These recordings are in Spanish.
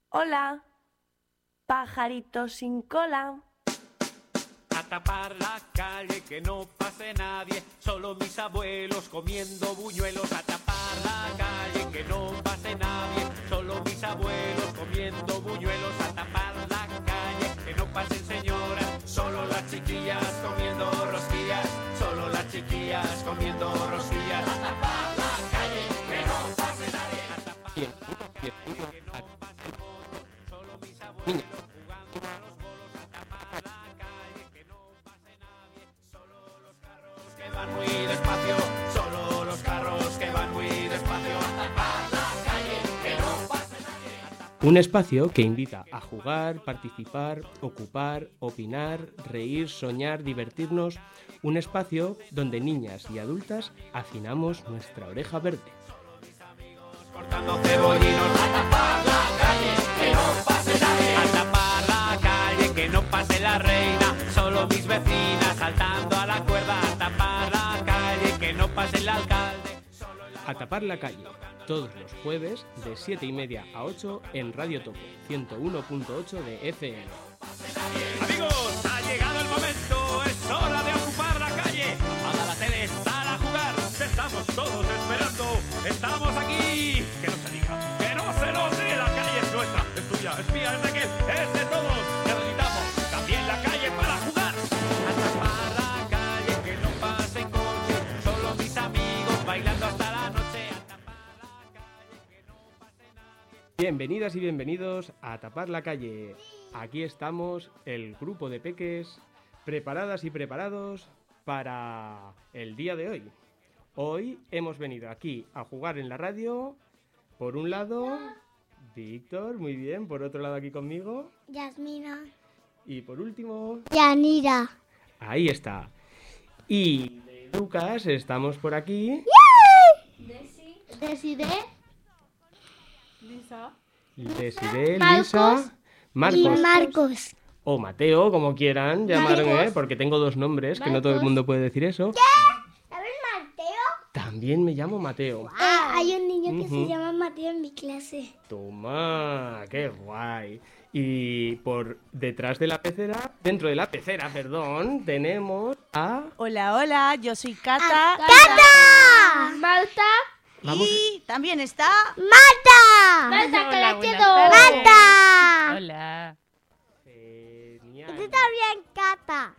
Hola, pajarito sin cola. A tapar la calle, que no pase nadie, solo mis abuelos comiendo buñuelos. A tapar la calle, que no pase nadie, solo mis abuelos comiendo buñuelos. A tapar la calle, que no pasen señoras, solo las chiquillas comiendo rosquillas, solo las chiquillas comiendo rosquillas. A tapar la calle, que no pase nadie. A tapar la calle, que no pase moto, solo mis abuelos jugando a los bolos. A tapar la calle, que no pase nadie, solo los carros que van muy despacio, solo los carros que van muy despacio. A tapar la calle, que no pase nadie. Un espacio que invita a jugar, participar, ocupar, opinar, reír, soñar, divertirnos. Un espacio donde niñas y adultas afinamos nuestra oreja verde. Cortando cebollinos. A tapar la calle, que no pase nadie. A tapar la calle, que no pase la reina, solo mis vecinas saltando a la cuerda. A tapar la calle, que no pase el alcalde. A tapar la calle, todos los jueves de 7:30 a 8 en Radio Topo 101.8 de FM. Amigos, ha llegado el momento, es hora de ocupar la calle. Apaga la tele, sal a jugar, te estamos todos esperando. Estamos aquí, que no se diga, que no se note, la calle es nuestra, es tuya, es mía, es de aquel, es de todos. Necesitamos también la calle para jugar. A tapar la calle, que no pasen coches, solo mis amigos bailando hasta la noche. A tapar la calle, que no pase nadie. Bienvenidas y bienvenidos a Tapar la Calle. Aquí estamos, el grupo de peques, preparadas y preparados para el día de hoy. Hoy hemos venido aquí a jugar en la radio. Por un lado, Víctor, muy bien. Por otro lado, aquí conmigo. Yasmina. Y por último, Yanira. ahí está. Y de Lucas, estamos por aquí. Decide. Desiree, Marcos Lisa, Y Marcos. o Mateo, como quieran llamarme, Marcos. porque tengo dos nombres, que no todo el Marcos. mundo puede decir eso. ¿Sabes Mateo? También me llamo Mateo. Hay un niño que Ujú. se llama Mateo en mi clase. Toma, qué guay. Y por detrás de la pecera, dentro de la pecera, perdón, tenemos a... Hola, hola, yo soy Cata. ¡Cata! ¡Marta! Vamos, Y también está... ¡Marta! ¡Marta, Hola, buenas ¡Marta! tardes. Hola. genial. Tú también, Cata.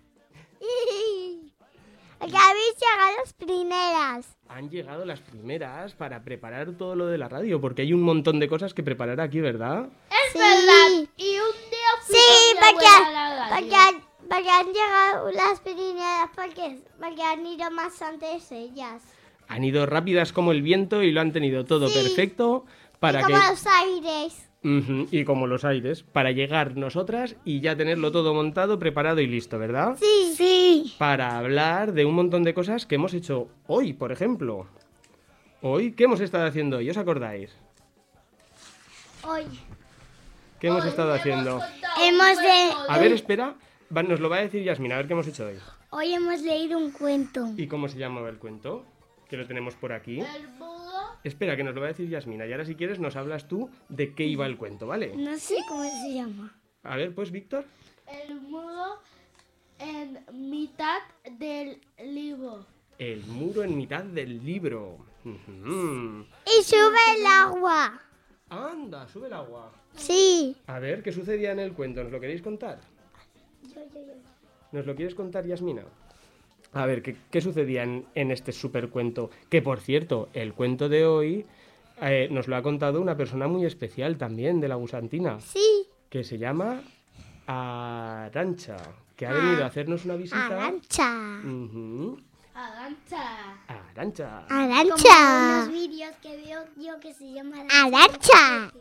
Que habéis llegado las primeras. Han llegado las primeras para preparar todo lo de la radio, porque hay un montón de cosas que preparar aquí, ¿verdad? Es verdad. Y un día sí, porque han llegado las primeras, porque han ido más antes ellas. Han ido rápidas como el viento y lo han tenido todo Sí. perfecto para y que... como los aires. Ujú, y como los aires, para llegar nosotras y ya tenerlo todo montado, preparado y listo, ¿verdad? Sí. Sí. Para hablar de un montón de cosas que hemos hecho hoy, por ejemplo. Hoy, ¿qué hemos estado haciendo hoy? ¿Os acordáis? Hoy ¿Qué hemos estado haciendo? hemos A ver, espera, nos lo va a decir Yasmina, a ver qué hemos hecho hoy. Hoy hemos leído un cuento. ¿Y cómo se llamaba el cuento? Que lo tenemos por aquí. Espera, que nos lo va a decir Yasmina. Y ahora, si quieres, nos hablas tú de qué iba el cuento, ¿vale? No sé cómo se llama. A ver, pues, Víctor. El muro en mitad del libro. El muro en mitad del libro. Ujú. Y sube el agua. Anda, sube el agua. Sí. A ver, ¿qué sucedía en el cuento? ¿Nos lo queréis contar? ¿Nos lo quieres contar, Yasmina? A ver, ¿qué sucedía en este supercuento? Que, por cierto, el cuento de hoy nos lo ha contado una persona muy especial también de la Gusantina, Sí. que se llama Arantxa, que ha venido a hacernos una visita. Arantxa. Ujú. Arantxa. Arantxa. Arantxa. Como unos vídeos que veo yo que se llaman Arantxa.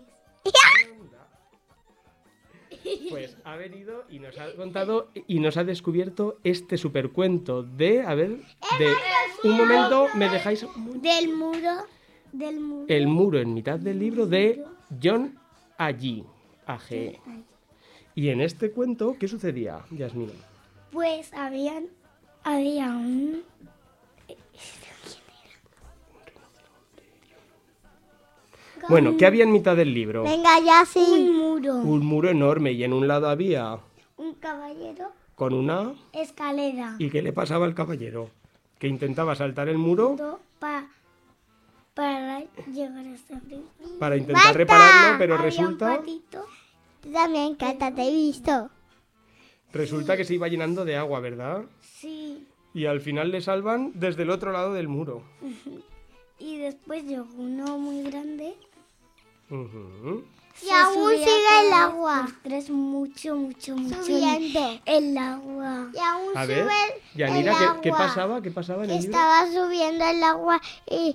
Pues ha venido y nos ha contado y nos ha descubierto este supercuento de, a ver, de... Un momento, ¿me dejáis? Del muro. Del muro. El muro en mitad del libro de John Allí, A.G. Y en este cuento, ¿qué sucedía, Yasmina? Pues había un... Bueno, ¿qué había en mitad del libro? Venga, ya sí. Un muro. Un muro enorme y en un lado había Un caballero. con una... Escalera. ¿Y qué le pasaba al caballero? Que intentaba saltar el muro Para llegar hasta arriba. para intentar ¡Basta! repararlo, pero Había resulta... un patito. Tú también, Cata, te he visto. Resulta que se iba llenando de agua, ¿verdad? Sí. Y al final le salvan desde el otro lado del muro. Y después llegó uno muy grande. Ujú. Y aún subía sigue el cada agua. por tres mucho Subiendo. el agua. Y aún A sube ver, Yanira, el agua. ¿qué pasaba? ¿Qué pasaba en el libro? Estaba subiendo el agua y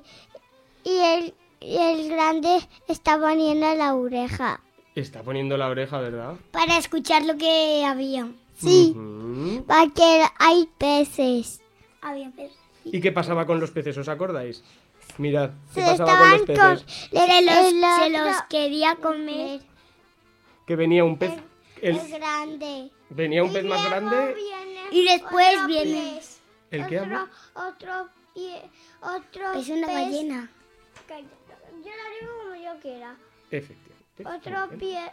el grande está poniendo la oreja. Está poniendo la oreja, ¿verdad? Para escuchar lo que había. Sí, Ujú. porque hay peces. Había peces. ¿Y qué pasaba con los peces? ¿Os acordáis? Mirad, ¿qué Se pasaba con los estaban peces? Se los quería comer. Que venía un pez... Es grande. Venía un pez más grande... Y después otro viene. pez. ¿El qué habla? Otro Es una pez. ballena. Yo lo digo como yo quiera. Efectivamente. Otro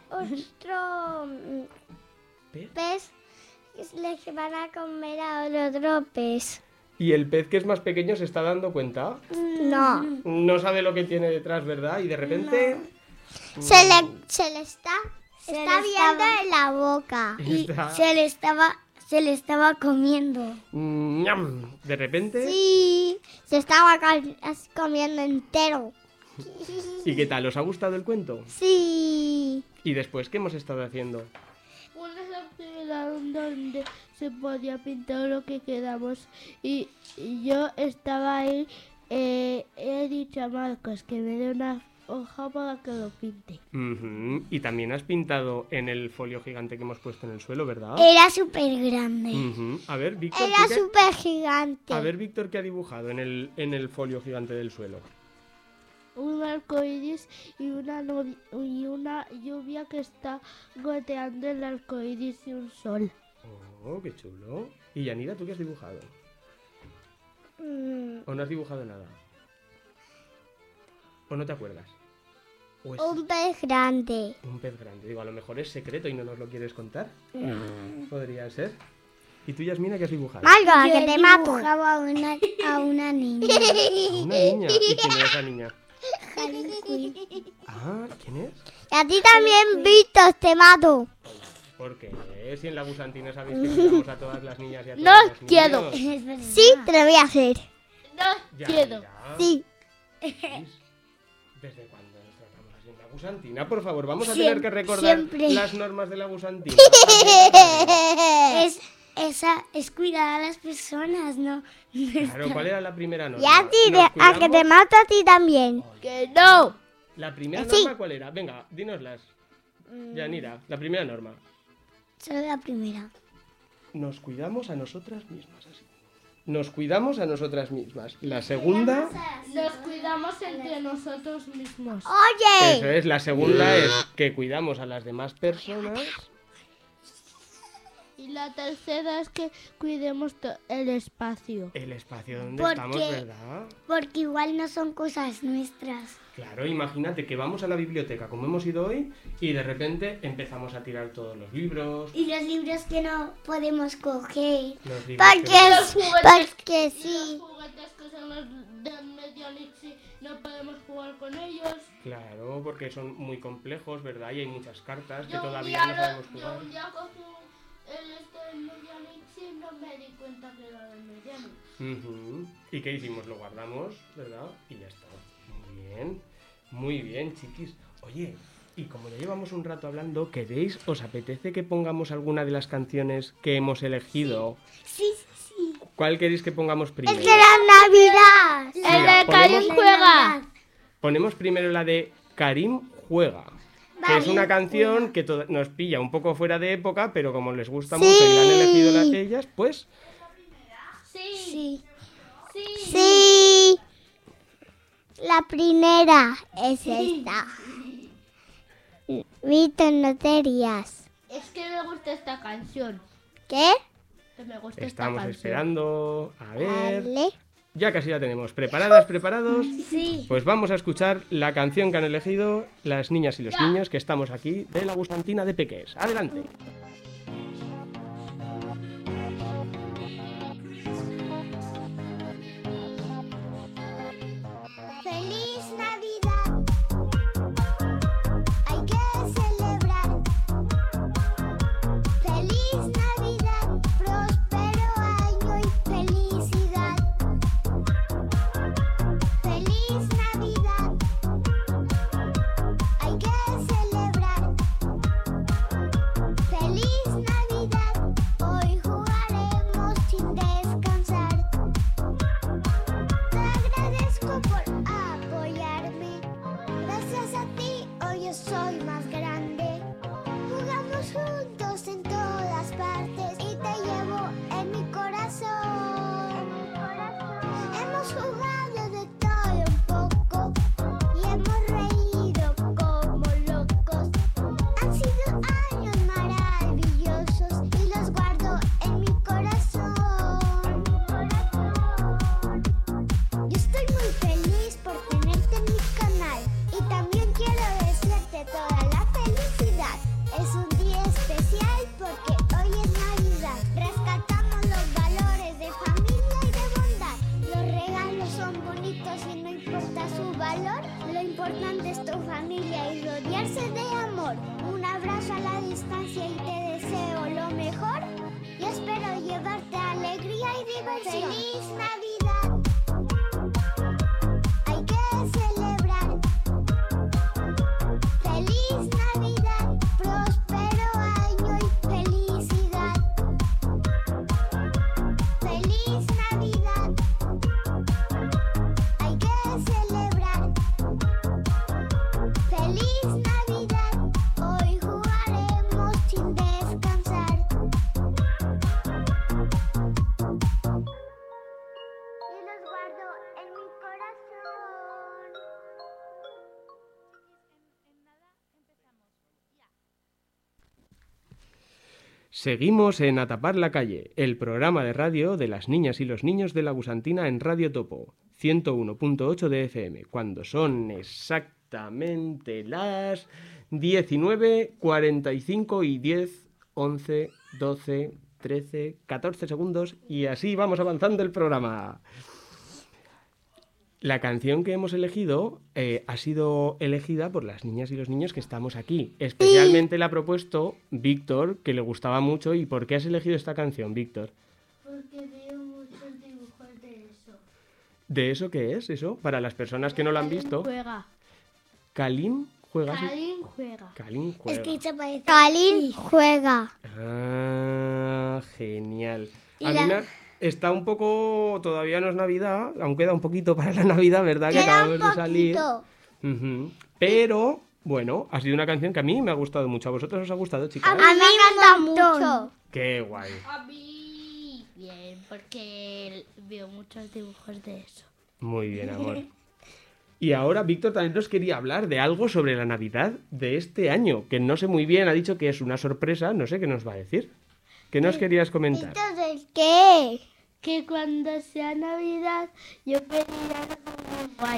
¿Pez? pez le van a comer a otro pez. Y el pez que es más pequeño se está dando cuenta. No. No sabe lo que tiene detrás, ¿verdad? Y de repente... Se le está viendo en la boca. está- Se le estaba comiendo. ¡Ñam! De repente... Sí, se estaba comiendo entero. ¿Y qué tal? ¿Os ha gustado el cuento? Sí. ¿Y después qué hemos estado haciendo? Una actividad donde se podía pintar lo que queramos y yo estaba ahí, he dicho a Marcos que me dé una hoja para que lo pinte. Ujú. Y también has pintado en el folio gigante que hemos puesto en el suelo, ¿verdad? Era súper grande. Ujú. A ver, Víctor, Era ¿tú súper gigante. A ver, Víctor, ¿qué ha dibujado en el folio gigante del suelo? Un arco iris y una lluvia que está goteando el arco iris y un sol. Oh, qué chulo. Y Yanira, ¿tú qué has dibujado? ¿O no has dibujado nada? ¿O no te acuerdas? ¿O es Un pez grande. un pez grande? Digo, a lo mejor es secreto y no nos lo quieres contar. Podría ser. ¿Y tú, Yasmina, qué has dibujado? Malva, Yo que te mato. dibujaba a una niña. A una niña. ¿Y quién era esa niña? Ah, ¿quién es? Y a ti también, Víctor, te mato. Porque si en la Gusantina sabéis que cuidamos a todas las niñas y a todos No los quiero. niños. Es verdad. Sí, te lo voy a hacer. Ya, Quiero. ya. Sí. ¿Desde cuándo nos tratamos así en la Gusantina? Por favor, vamos a tener que recordar siempre. las normas de la Gusantina. Es cuidar a las personas, ¿no? Claro, ¿cuál era la primera norma? Y a ti, Nos a que te cuidamos. mato a ti también. ¡Que no! ¿La primera Sí. norma cuál era? Venga, dínoslas. Yanira, la primera norma. Solo la primera. Nos cuidamos a nosotras mismas, así. Nos cuidamos a nosotras mismas. La segunda... Nos cuidamos entre nosotros mismos. Oye. Eso es, la segunda es que cuidamos a las demás personas. Y la tercera es que cuidemos el espacio. El espacio donde ¿Por estamos, qué? ¿verdad? Porque igual no son cosas nuestras. Claro, imagínate que vamos a la biblioteca como hemos ido hoy y de repente empezamos a tirar todos los libros. Y los libros que no podemos coger. Los libros Porque sí. Los juguetes que son los de Medianix y no podemos jugar con ellos. Claro, porque son muy complejos, ¿verdad? Y hay muchas cartas que Yo todavía no sabemos yo jugar. un día cogí el Medianix y no me di cuenta que era de Medianix. Ujú. ¿Y qué hicimos? Lo guardamos, ¿verdad? Y ya está. Muy bien, chiquis. Oye, y como ya llevamos un rato hablando, ¿queréis, os apetece que pongamos alguna de las canciones que hemos elegido? Sí. ¿Cuál queréis que pongamos primero? Es de la Navidad. Mira, Karim juega. ponemos primero la de Karim juega, que es una canción que nos pilla un poco fuera de época, pero como les gusta mucho y la han elegido ellas, pues Sí. Sí. La primera es esta. Víctor, no te rías. Es que me gusta esta canción. ¿Qué? Que me gusta esta estamos canción. esperando. A ver. Vale. ya casi la tenemos. ¿Preparadas, preparados? Sí. Pues vamos a escuchar la canción que han elegido las niñas y los niños que estamos aquí de la Gusantina de Peques. ¡Adelante! ¡Feliz Navidad! Hay que celebrar. ¡Feliz Navidad! ¡Próspero año y felicidad! ¡Feliz Navidad! Hay que celebrar. ¡Feliz Navidad! Hoy jugaremos sin descansar. Te agradezco por apoyarme. Gracias a ti hoy yo soy más grande. Jugamos juntos en todas partes y te llevo en mi corazón. Hemos jugado de todo un poco y hemos reído como locos. Han sido años maravillosos y los guardo en mi corazón. Yo estoy muy feliz por tenerte en mi canal y también quiero desearte toda la felicidad. Es un día especial porque hoy es Navidad. Rescatamos los valores de familia y de bondad. Los regalos son bonitos y no importa su valor. Lo importante es tu familia y rodearse de amor. Un abrazo a la distancia y te deseo lo mejor. Yo espero llevarte alegría y diversión. ¡Feliz Navidad! Hay que celebrar. ¡Feliz Navidad! ¡Próspero año y felicidad! ¡Feliz Navidad! Hay que celebrar. ¡Feliz Navidad! Hoy jugaremos sin descansar. Y los guardo en mi corazón. Seguimos en A Tapar la Calle, el programa de radio de las niñas y los niños de la Gusantina en Radio Topo, 101.8 de FM, cuando son exactamente las 19:45 y 10, 11, 12, 13, 14 segundos y así vamos avanzando el programa. La canción que hemos elegido ha sido elegida por las niñas y los niños que estamos aquí. Especialmente la ha propuesto Víctor, que le gustaba mucho. ¿Y por qué has elegido esta canción, Víctor? Porque veo muchos dibujos de eso. ¿De eso qué es? ¿Eso? Para las personas que no lo han visto. Juega. ¿Kalin juega? Kalin juega. Kalin juega. Es que se parece. Kalin juega. Ah, genial. Y A mí está un poco... Todavía no es Navidad. Aún queda un poquito para la Navidad, ¿verdad? Que Queda acabamos un de salir. poquito. Ujú. Pero, bueno, ha sido una canción que a mí me ha gustado mucho. ¿A vosotros os ha gustado, chicas? A mí me encanta mucho. ¡Qué guay! A mí bien, porque veo muchos dibujos de eso. Muy bien, amor. Y ahora Víctor también nos quería hablar de algo sobre la Navidad de este año, que no sé muy bien, ha dicho que es una sorpresa, no sé qué nos va a decir. ¿Qué nos querías comentar? Entonces, ¿qué? Que cuando sea Navidad yo pediría algo muy guay.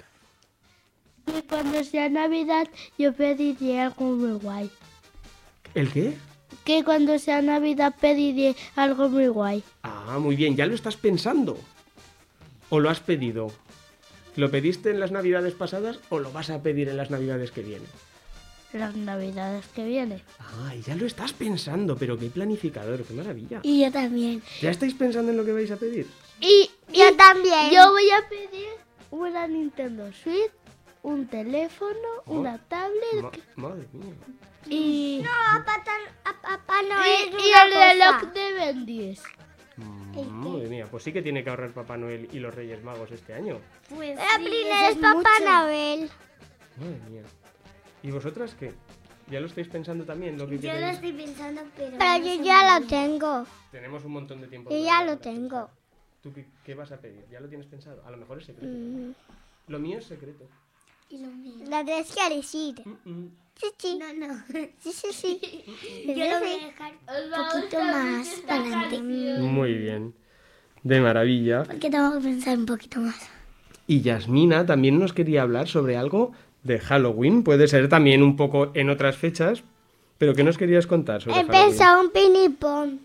Que cuando sea Navidad yo pediría algo muy guay. ¿El qué? Que cuando sea Navidad pediré algo muy guay. Ah, muy bien, ¿ya lo estás pensando? ¿O lo has pedido? ¿Lo pediste en las Navidades pasadas o lo vas a pedir en las Navidades que vienen? Las Navidades que vienen. Ah, y ya lo estás pensando, pero qué planificador, qué maravilla. Y yo también. ¿Ya estáis pensando en lo que vais a pedir? Y Yo también. yo voy a pedir una Nintendo Switch, un teléfono, una tablet Madre mía. y, No, a Papá Noel y el reloj de Ben 10. Madre mía, pues sí que tiene que ahorrar Papá Noel y los Reyes Magos este año. Pues La primera es Papá Noel. Madre mía. ¿Y vosotras qué? ¿Ya lo estáis pensando también? Lo que Yo lo queréis? estoy pensando, pero... Pero yo ya lo tengo. Tenemos un montón de tiempo. Yo todavía ya lo para tengo. pensar. ¿Tú qué vas a pedir? ¿Ya lo tienes pensado? A lo mejor es secreto. Lo mío es secreto. Y lo mío. Lo tienes que decir. Sí, sí. No. Sí. Yo lo voy a dejar un poquito más para adelante. Muy bien. De maravilla. Porque tengo que pensar un poquito más. Y Yasmina también nos quería hablar sobre algo de Halloween. Puede ser también un poco en otras fechas. ¿Pero qué nos querías contar sobre He Halloween? pensado un pinipón.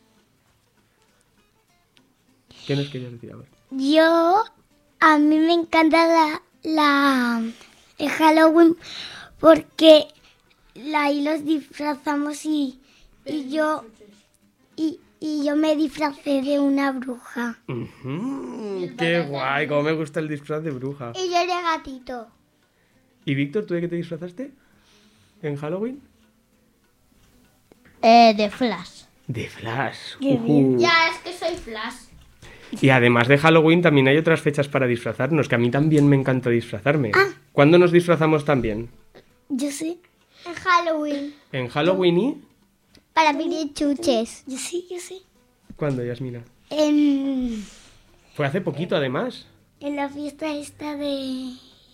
¿Qué nos querías decir? A ver. A mí me encanta el Halloween porque ahí los disfrazamos y yo me disfracé de una bruja. ¡Qué guay! Cómo me gusta el disfraz de bruja. Y yo de gatito. ¿Y Víctor, tú de qué te disfrazaste en Halloween? De Flash. De Flash. Ya, es que soy Flash. Y además de Halloween también hay otras fechas para disfrazarnos, que a mí también me encanta disfrazarme. ¿Cuándo nos disfrazamos también? Yo sí. En Halloween. ¿En Halloween y...? Para pedir chuches. Yo sí. ¿Cuándo, Yasmina? En Fue hace poquito, además. la fiesta esta de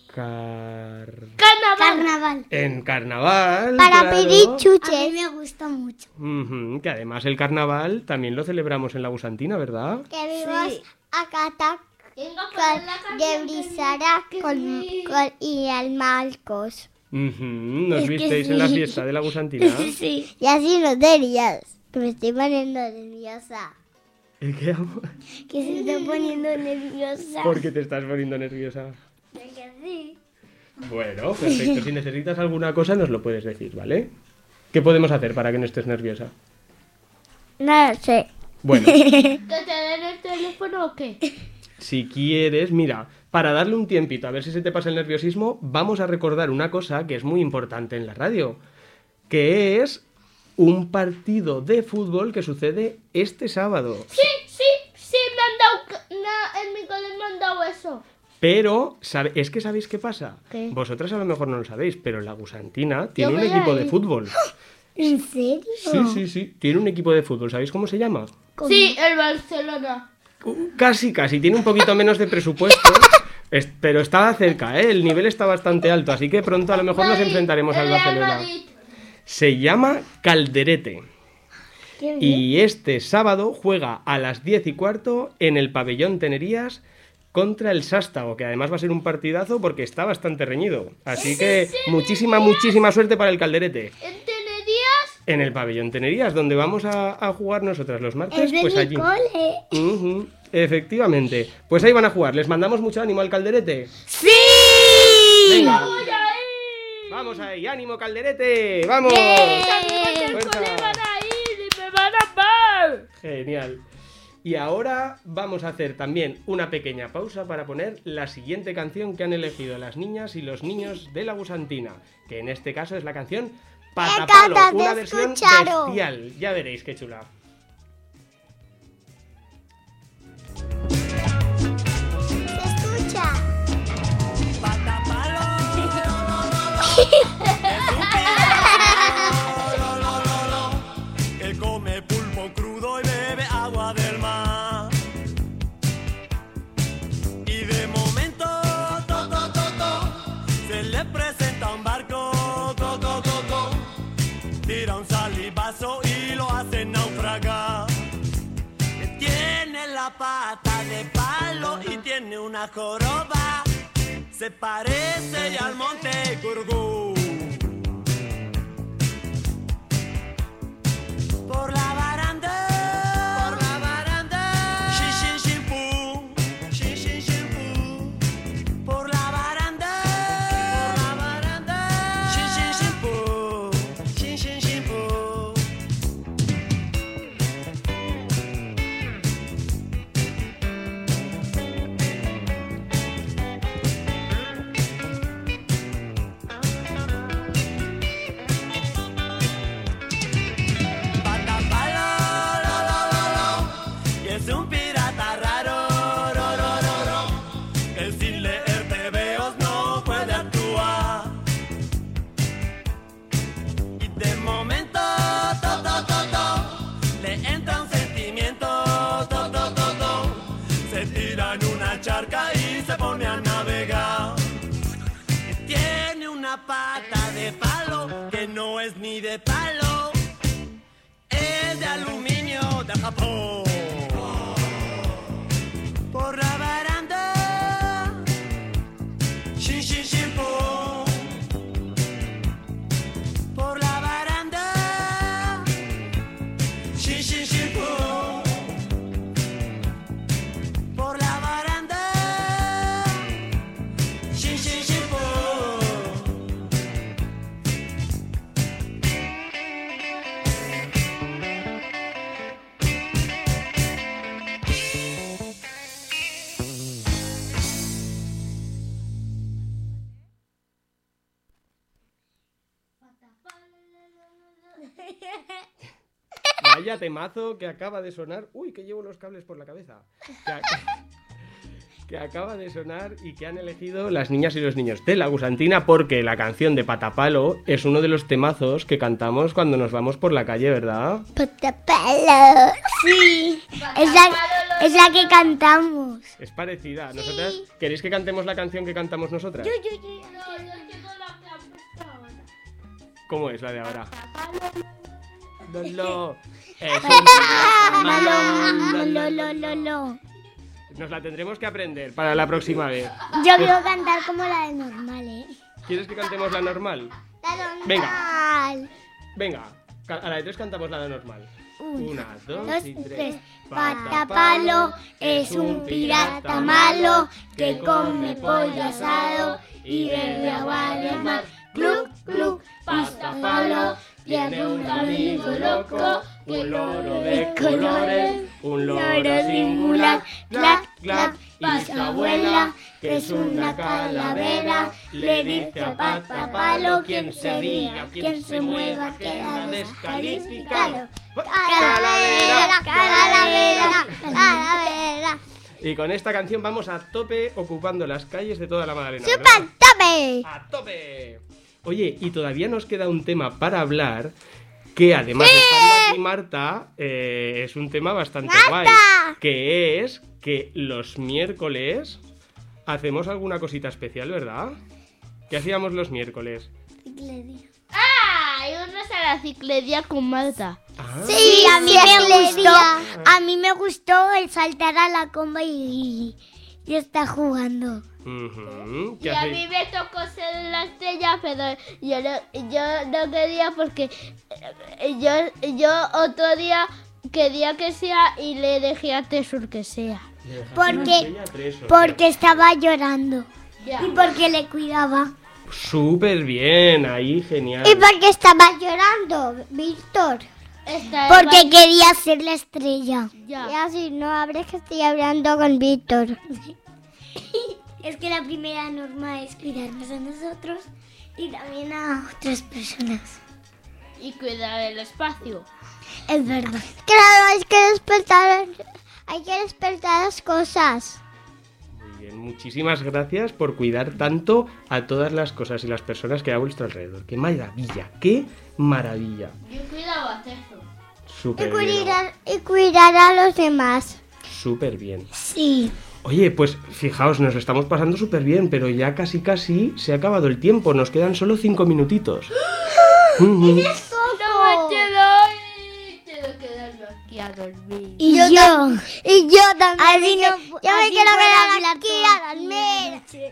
Carnaval. En carnaval. Para claro. pedir A mí chuches. me gusta mucho. Ujú, que además el carnaval también lo celebramos en la Gusantina, ¿verdad? Que vimos a Cata Tengo que con ver la canción de Brisara y al Marcos. Ujú, ¿nos Es que visteis en la sí. fiesta de la Gusantina? Sí. Y así no te rías, que me estoy poniendo nerviosa. ¿El qué, amor? Que se está poniendo nerviosa. ¿Por qué te estás poniendo nerviosa? Porque sí. Bueno, perfecto. Si necesitas alguna cosa nos lo puedes decir, ¿vale? ¿Qué podemos hacer para que no estés nerviosa? No lo sé. Bueno, ¿Que te den el teléfono o qué? si quieres, mira, para darle un tiempito a ver si se te pasa el nerviosismo, vamos a recordar una cosa que es muy importante en la radio, que es un partido de fútbol que sucede este sábado. Sí, me han dado... en mi colegio me han dado eso. Pero, es que ¿sabéis qué pasa? ¿Qué? Vosotras a lo mejor no lo sabéis, pero la Gusantina tiene un voy a equipo de ir. fútbol. ¿En serio? Sí, tiene un equipo de fútbol. ¿Sabéis cómo se llama? Sí, el Barcelona. Casi, tiene un poquito menos de presupuesto, pero estaba cerca, ¿eh? El nivel está bastante alto, así que pronto a lo mejor nos enfrentaremos al El Real Barcelona. Madrid. Se llama Calderete Qué bien. y este sábado juega a las 10:15 en el pabellón Tenerías contra el Sástago, que además va a ser un partidazo porque está bastante reñido. Así que muchísima suerte para el Calderete. ¿En Tenerías? En el pabellón Tenerías, donde vamos a jugar nosotras los martes, Es de pues mi allí. cole. Ujú, efectivamente. Pues ahí van a jugar. ¿Les mandamos mucho ánimo al Calderete? ¡Sí! ¡Venga! ¡Voy a ir! ¡Vamos ahí! ¡Ánimo, Calderete! ¡Vamos! ¡Al Fuerza. cole van a ir y me van a ver! Genial. Y ahora vamos a hacer también una pequeña pausa para poner la siguiente canción que han elegido las niñas y los niños de la Gusantina, que en este caso es la canción Patapalo, encanta, te una versión escucharon. bestial. Ya veréis qué chula. Se escucha. Que come pulpo crudo y bebe agua del mar. Y de momento, se le presenta un barco, tira un salivazo y lo hace naufragar. Tiene la pata de palo y tiene una joroba, se parece al monte Gurgú. Por la baranda, shin shin shin pum, shin shin shin pum. Por la baranda, shin shin shin pum, shin shin shin pum. Y es un pirata raro, que sin leer tebeos no puede actuar. Y de momento, le entra un sentimiento, se tira en una charca y se pone a navegar. Tiene una pata de palo que no es ni de palo, es de aluminio de Japón. Vaya temazo que acaba de sonar. Uy, que llevo los cables por la cabeza. Que acaba de sonar y que han elegido las niñas y los niños de La Gusantina, porque la canción de Patapalo es uno de los temazos que cantamos cuando nos vamos por la calle, ¿verdad? Patapalo. Sí, es la que cantamos. Es parecida. ¿Nosotras queréis que cantemos la canción que cantamos nosotras? ¿Cómo es la de ahora? Lolo. Es un Lo. Nos la tendremos que aprender para la próxima vez. Yo quiero cantar como la de normal, ¿eh? ¿Quieres que cantemos la normal? La normal. Venga. A la de 3 cantamos la de normal. 1, 2 y 3. Patapalo es un pirata malo que come pollo asado y bebe agua de mar. Cluc, cluc, Patapalo tiene un amigo loco, un loro de colores, un loro singular. Clac, clac, y su abuela, que es una calavera, le dice a Patapalo: quien se ría, quien se mueva, queda descalificado. ¡Calavera, calavera, calavera! Y con esta canción vamos a tope ocupando las calles de toda la Madalena. ¡Super tope! ¡A tope! Oye, y todavía nos queda un tema para hablar que, además de estar aquí Marta, es un tema bastante guay, que es que los miércoles hacemos alguna cosita especial, ¿verdad? ¿Qué hacíamos los miércoles? Íbamos a la ciclería con Marta. Sí, a mí me gustó. A mí me gustó el saltar a la comba y estar jugando. Y a mí me tocó ser la estrella, pero yo no quería porque yo otro día quería que sea y le dejé a Tresor que sea. Porque estaba llorando. Ya. Y porque le cuidaba. Súper bien, ahí, genial. Y porque estaba llorando, Víctor. Porque quería ser la estrella. Ya. Y así no habrá que estoy hablando con Víctor. Es que la primera norma es cuidarnos a nosotros y también a otras personas. Y cuidar el espacio. Es verdad. Claro, hay que despertar las cosas. Muy bien, muchísimas gracias por cuidar tanto a todas las cosas y las personas que hay a vuestro alrededor. ¡Qué maravilla! ¡Qué maravilla! Yo cuidaba a Tresor. Súper bien. Y cuidar a los demás. Súper bien. Sí. Oye, pues fijaos, nos lo estamos pasando súper bien, pero ya casi se ha acabado el tiempo. Nos quedan solo 5 minutitos. No me quiero quedarme aquí a dormir. Y yo también. Así yo me quiero quedar aquí a dormir.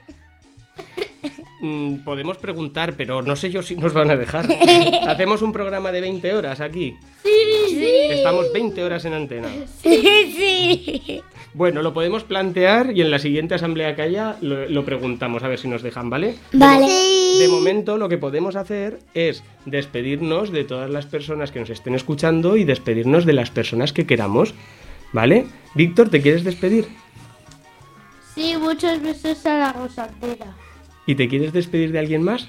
Podemos preguntar, pero no sé yo si nos van a dejar. ¿Hacemos un programa de 20 horas aquí? Sí. Estamos 20 horas en antena. Sí. Bueno, lo podemos plantear y en la siguiente asamblea que haya lo preguntamos, a ver si nos dejan, ¿vale? Vale. De momento lo que podemos hacer es despedirnos de todas las personas que nos estén escuchando y despedirnos de las personas que queramos, ¿vale? Víctor, ¿te quieres despedir? Sí, muchas veces a la Gusantina. ¿Y te quieres despedir de alguien más?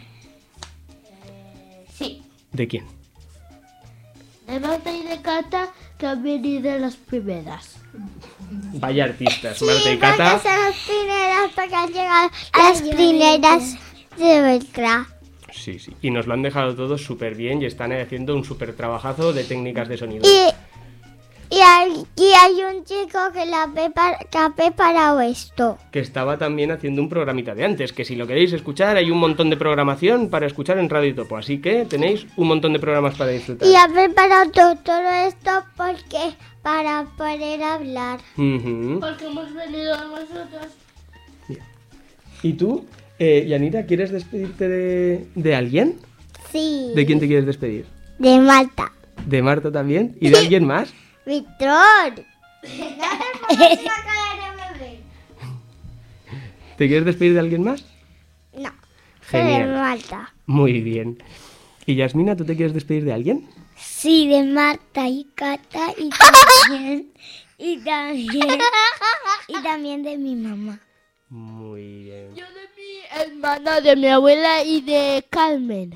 Sí. ¿De quién? De Marta y de Cata, que han venido de las primeras. Vaya artistas, Marta y Cata. Son las primeras porque han llegado las primeras de verdad. Sí. Y nos lo han dejado todo súper bien y están haciendo un súper trabajazo de técnicas de sonido. Y hay un chico que ha preparado esto. Que estaba también haciendo un programita de antes, que si lo queréis escuchar hay un montón de programación para escuchar en Radio Topo, así que tenéis un montón de programas para disfrutar. Y ha preparado todo esto para poder hablar. Porque hemos venido nosotros. ¿Y tú, Yanira, quieres despedirte de alguien? Sí. ¿De quién te quieres despedir? De Marta. ¿De Marta también? ¿Y de alguien más? Víctor. No te pongas la cara de bebé. ¿Te quieres despedir de alguien más? No. Genial. De Marta. Muy bien. ¿Y Yasmina, tú te quieres despedir de alguien? Sí, de Marta y Cata y también de mi mamá. Muy bien. Yo de mi hermana, de mi abuela y de Carmen.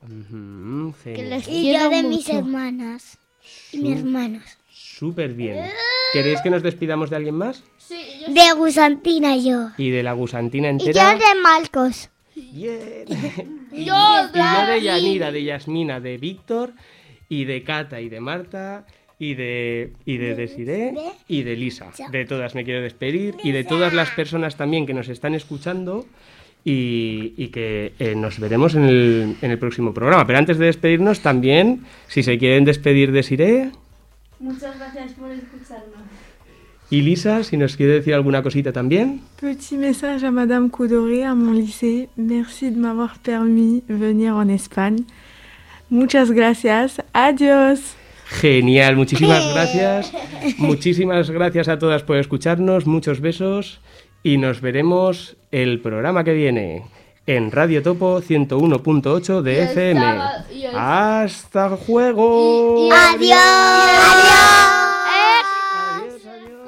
Ujú, Que genial. les Y quiero yo de mis mucho. hermanas y mis hermanos. Súper bien. ¿Queréis que nos despidamos de alguien más? De Gusantina yo. Y de la gusantina Y yo entera. de Marcos. Bien. Yo, Y yo de Yanira, de Yasmina, de Víctor, y de Cata y de Marta, y de Desiré y de Lisa. De todas me quiero despedir y de todas las personas también que nos están escuchando y que nos veremos en el próximo programa. Pero antes de despedirnos también, si se quieren despedir Desiré Muchas gracias por escucharnos. y Lisa, si nos quiere decir alguna cosita también. Petit message à Madame Coudoré, à mon lycée. Merci de m'avoir permis de venir en Espagne. Muchas gracias. Adiós. Genial, muchísimas gracias. Muchísimas gracias a todas por escucharnos. Muchos besos y nos veremos el programa que viene en Radio Topo 101.8 de FM. ¡Hasta juego! Adiós. Adiós. Adiós, adiós.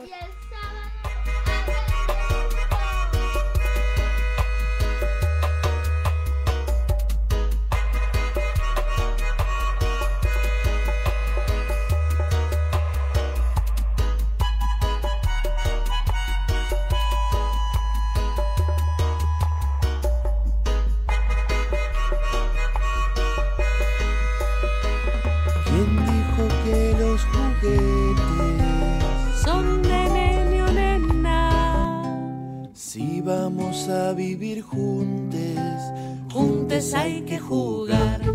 ¿Quién dijo que los juguetes son de nene o nena? si vamos a vivir juntos? Juntos hay que jugar.